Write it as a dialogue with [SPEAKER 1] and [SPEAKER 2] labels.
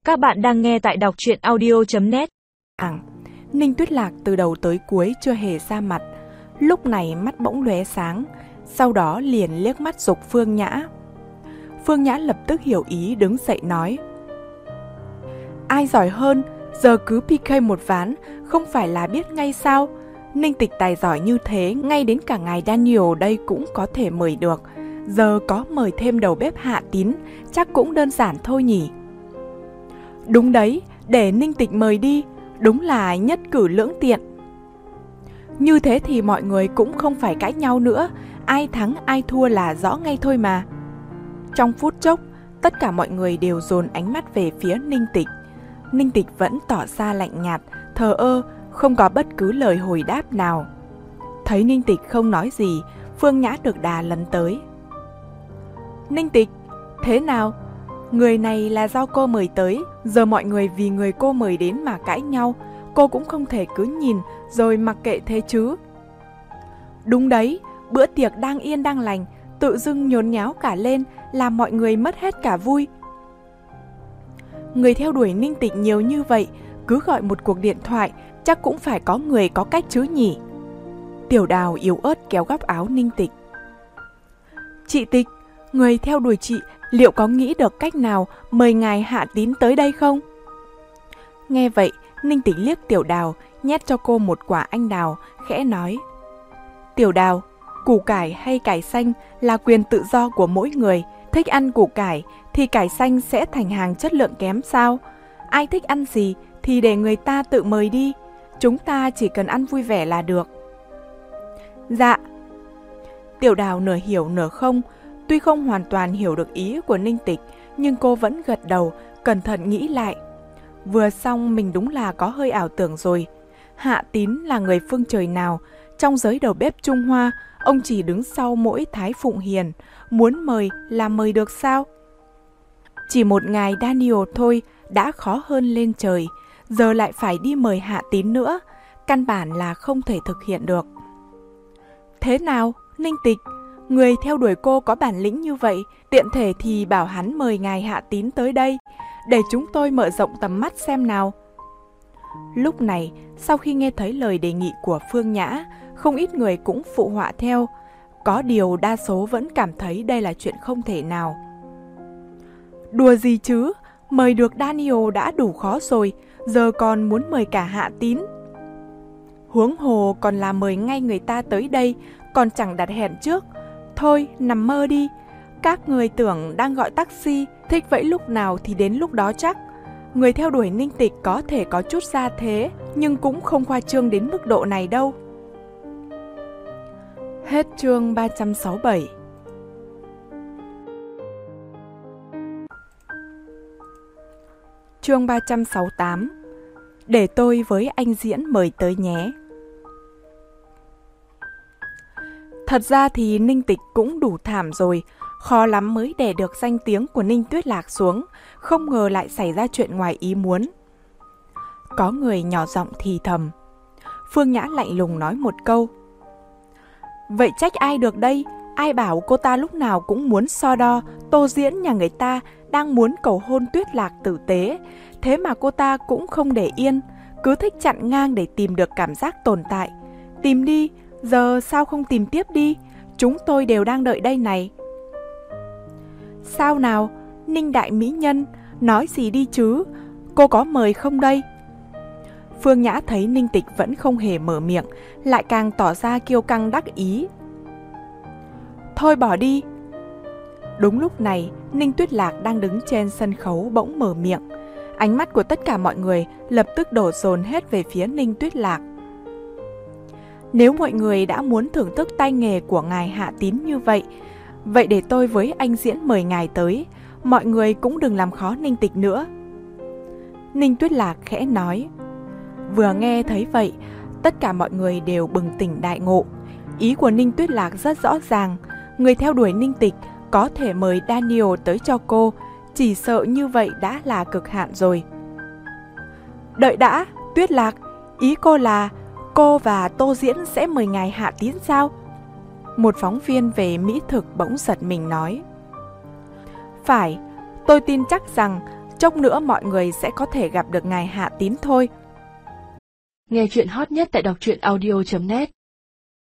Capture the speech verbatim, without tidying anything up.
[SPEAKER 1] Các bạn đang nghe tại đọc truyện audio chấm net.
[SPEAKER 2] Ninh Tuyết Lạc từ đầu tới cuối chưa hề ra mặt, lúc này mắt bỗng lóe sáng, sau đó liền liếc mắt giục Phương Nhã. Phương Nhã lập tức hiểu ý đứng dậy nói: Ai giỏi hơn, giờ cứ pê ca một ván, không phải là biết ngay sao? Ninh Tịch tài giỏi như thế, ngay đến cả ngài Daniel đây cũng có thể mời được. Giờ có mời thêm đầu bếp Hạ Tín, chắc cũng đơn giản thôi nhỉ? Đúng đấy, để Ninh Tịch mời đi, đúng là nhất cử lưỡng tiện. Như thế thì mọi người cũng không phải cãi nhau nữa, ai thắng ai thua là rõ ngay thôi mà. Trong phút chốc, tất cả mọi người đều dồn ánh mắt về phía Ninh Tịch. Ninh Tịch vẫn tỏ ra lạnh nhạt, thờ ơ, không có bất cứ lời hồi đáp nào. Thấy Ninh Tịch không nói gì, Phương Nhã được đà lấn tới. Ninh Tịch, thế nào? Người này là do cô mời tới, giờ mọi người vì người cô mời đến mà cãi nhau, cô cũng không thể cứ nhìn rồi mặc kệ thế chứ. Đúng đấy, bữa tiệc đang yên đang lành, tự dưng nhốn nháo cả lên, làm mọi người mất hết cả vui. Người theo đuổi Ninh Tịch nhiều như vậy, cứ gọi một cuộc điện thoại, chắc cũng phải có người có cách chứ nhỉ? Tiểu Đào yếu ớt kéo góc áo Ninh Tịch. Chị Tịch, người theo đuổi chị liệu có nghĩ được cách nào mời ngài Hạ Tín tới đây không? Nghe vậy, Ninh Tịch liếc Tiểu Đào, nhét cho cô một quả anh đào, khẽ nói: Tiểu Đào, củ cải hay cải xanh là quyền tự do của mỗi người. Thích ăn củ cải thì cải xanh sẽ thành hàng chất lượng kém sao? Ai thích ăn gì thì để người ta tự mời đi, chúng ta chỉ cần ăn vui vẻ là được. Dạ. Tiểu Đào nửa hiểu nửa không, tuy không hoàn toàn hiểu được ý của Ninh Tịch, nhưng cô vẫn gật đầu, cẩn thận nghĩ lại. Vừa xong mình đúng là có hơi ảo tưởng rồi. Hạ Tín là người phương trời nào? Trong giới đầu bếp Trung Hoa, ông chỉ đứng sau mỗi Thái Phụng Hiền, muốn mời là mời được sao? Chỉ một ngài Daniel thôi đã khó hơn lên trời, giờ lại phải đi mời Hạ Tín nữa, căn bản là không thể thực hiện được. Thế nào, Ninh Tịch? Người theo đuổi cô có bản lĩnh như vậy, tiện thể thì bảo hắn mời ngài Hạ Tín tới đây, để chúng tôi mở rộng tầm mắt xem nào. Lúc này, sau khi nghe thấy lời đề nghị của Phương Nhã, không ít người cũng phụ họa theo. Có điều đa số vẫn cảm thấy đây là chuyện không thể nào. Đùa gì chứ, mời được Daniel đã đủ khó rồi, giờ còn muốn mời cả Hạ Tín. Huống hồ còn là mời ngay người ta tới đây, còn chẳng đặt hẹn trước. Thôi, nằm mơ đi. Các người tưởng đang gọi taxi, thích vẫy lúc nào thì đến lúc đó chắc. Người theo đuổi Ninh Tịch có thể có chút gia thế, nhưng cũng không khoa trương đến mức độ này đâu. Hết chương ba trăm sáu mươi bảy. Chương ba trăm sáu mươi tám. Để tôi với anh Diễn mời tới nhé. Thật ra thì Ninh Tịch cũng đủ thảm rồi, khó lắm mới đè được danh tiếng của Ninh Tuyết Lạc xuống, không ngờ lại xảy ra chuyện ngoài ý muốn. Có người nhỏ giọng thì thầm. Phương Nhã lạnh lùng nói một câu. Vậy trách ai được đây? Ai bảo cô ta lúc nào cũng muốn so đo, Tô Diễn nhà người ta đang muốn cầu hôn Tuyết Lạc tử tế, thế mà cô ta cũng không để yên, cứ thích chặn ngang để tìm được cảm giác tồn tại. Tìm đi, giờ sao không tìm tiếp đi? Chúng tôi đều đang đợi đây này. Sao nào, Ninh đại mỹ nhân, nói gì đi chứ? Cô có mời không đây? Phương Nhã thấy Ninh Tịch vẫn không hề mở miệng, lại càng tỏ ra kiêu căng đắc ý. Thôi bỏ đi. Đúng lúc này, Ninh Tuyết Lạc đang đứng trên sân khấu bỗng mở miệng. Ánh mắt của tất cả mọi người lập tức đổ dồn hết về phía Ninh Tuyết Lạc. Nếu mọi người đã muốn thưởng thức tay nghề của ngài Hạ Tín như vậy, vậy để tôi với anh Diễn mời ngài tới, mọi người cũng đừng làm khó Ninh Tịch nữa. Ninh Tuyết Lạc khẽ nói. Vừa nghe thấy vậy, tất cả mọi người đều bừng tỉnh đại ngộ. Ý của Ninh Tuyết Lạc rất rõ ràng, người theo đuổi Ninh Tịch có thể mời Daniel tới cho cô, chỉ sợ như vậy đã là cực hạn rồi. Đợi đã, Tuyết Lạc, ý cô là cô và Tô Diễn sẽ mời ngài Hạ Tín sao? Một phóng viên về mỹ thực bỗng giật mình nói. Phải, tôi tin chắc rằng chốc nữa mọi người sẽ có thể gặp được ngài Hạ Tín thôi.
[SPEAKER 3] Nghe chuyện hot nhất tại đọc truyện audio chấm net.